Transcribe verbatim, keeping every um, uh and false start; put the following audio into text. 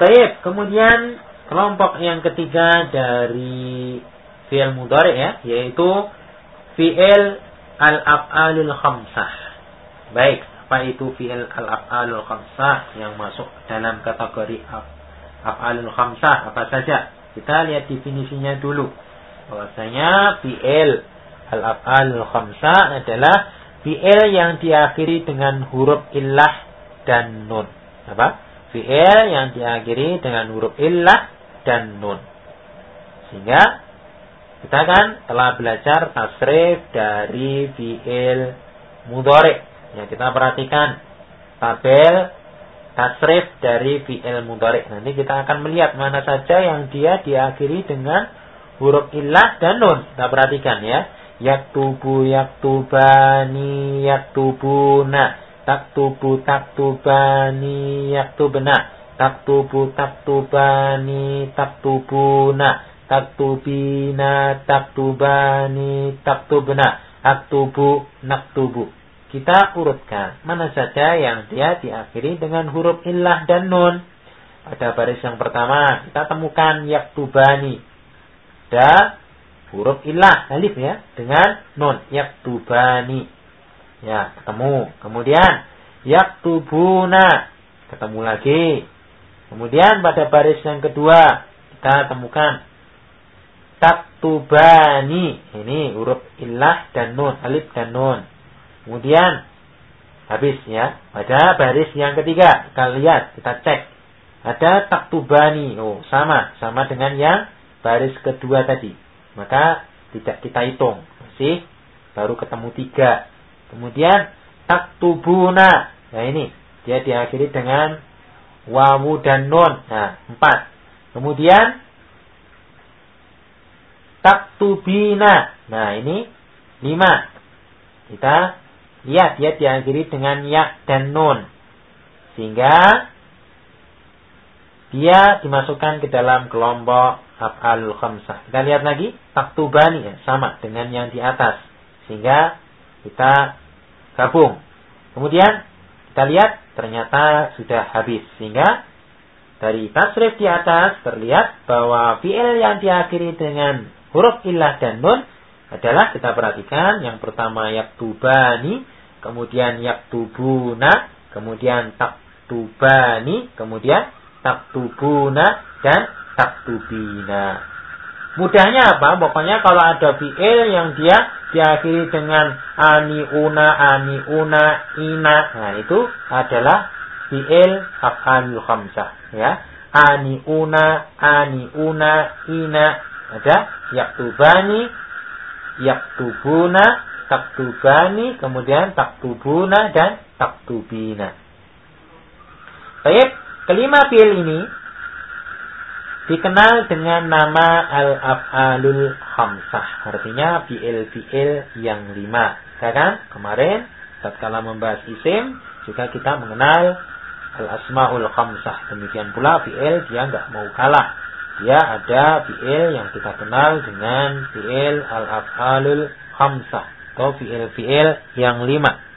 Baik, kemudian kelompok yang ketiga dari fi'il mudhari ya, yaitu fi'il al-af'alul khamsah. Baik, apa itu fi'il al-af'alul khamsah yang masuk dalam kategori af'alul khamsah apa saja? Kita lihat definisinya dulu. Bahwasanya fi'il al-af'alul khamsah adalah fi'il yang diakhiri dengan huruf illah dan nun. Apa? Fi'il yang diakhiri dengan huruf illah dan nun. Sehingga kita kan telah belajar tasrif dari fi'il mudhari. Ya, kita perhatikan tabel tasrif dari fi'il mudhari. Nanti kita akan melihat mana saja yang dia diakhiri dengan huruf illah dan nun. Kita perhatikan ya. Yaktubu, yaktubani, yaktubuna. Taktubu, taktubani, yaktubna. Taktubu, taktubani, taktubuna. Taktubina, taktubani, taktubna. Aktubu, naktubu. Kita urutkan mana saja yang dia diakhiri dengan huruf illah dan nun. Pada baris yang pertama kita temukan yaktubani. Ada huruf illah, alif ya, dengan nun. Yaktubani. Ya, ketemu. Kemudian yaktubuna, ketemu lagi. Kemudian pada baris yang kedua kita temukan taktubani. Ini huruf illah dan nun, alif dan nun. Kemudian habis ya. Pada baris yang ketiga kita lihat, kita cek. Ada taktubani. Oh, sama, sama dengan yang baris kedua tadi. Maka tidak kita hitung. Masih baru ketemu tiga. Kemudian taktubuna. Nah ini dia diakhiri dengan wawu dan nun. Nah, empat. Kemudian taktubina. Nah, ini lima. Kita lihat dia diakhiri dengan ya dan nun. Sehingga dia dimasukkan ke dalam kelompok af'alul khamsah. Kita lihat lagi taktubani ya, sama dengan yang di atas. Sehingga kita gabung. Kemudian kita lihat ternyata sudah habis. Sehingga dari tasrif di atas terlihat bahwa fi'il yang diakhiri dengan huruf illah dan nun adalah, kita perhatikan, yang pertama yaktubani, kemudian yaktubuna, kemudian taktubani, kemudian taktubuna dan taktubina. Mudahnya apa? Pokoknya kalau ada fi'il yang dia diakhiri dengan aniuna, aniuna, ina, nah itu adalah fi'il af'alul khamsah ya. Aniuna, aniuna, ina. Ada yaktubani, yaktubuna, taktubani, kemudian taktubuna dan taktubina. Baik, kelima fi'il ini dikenal dengan nama al-af'alul khamsah. Artinya fi'il-fi'il yang lima. Kan kemarin tatkala membahas isim juga kita mengenal al-asmaul khamsah. Demikian pula fi'il dia enggak mau kalah. Dia ada fi'il yang kita kenal dengan fi'il al-af'alul khamsah atau fi'il-fi'il yang lima.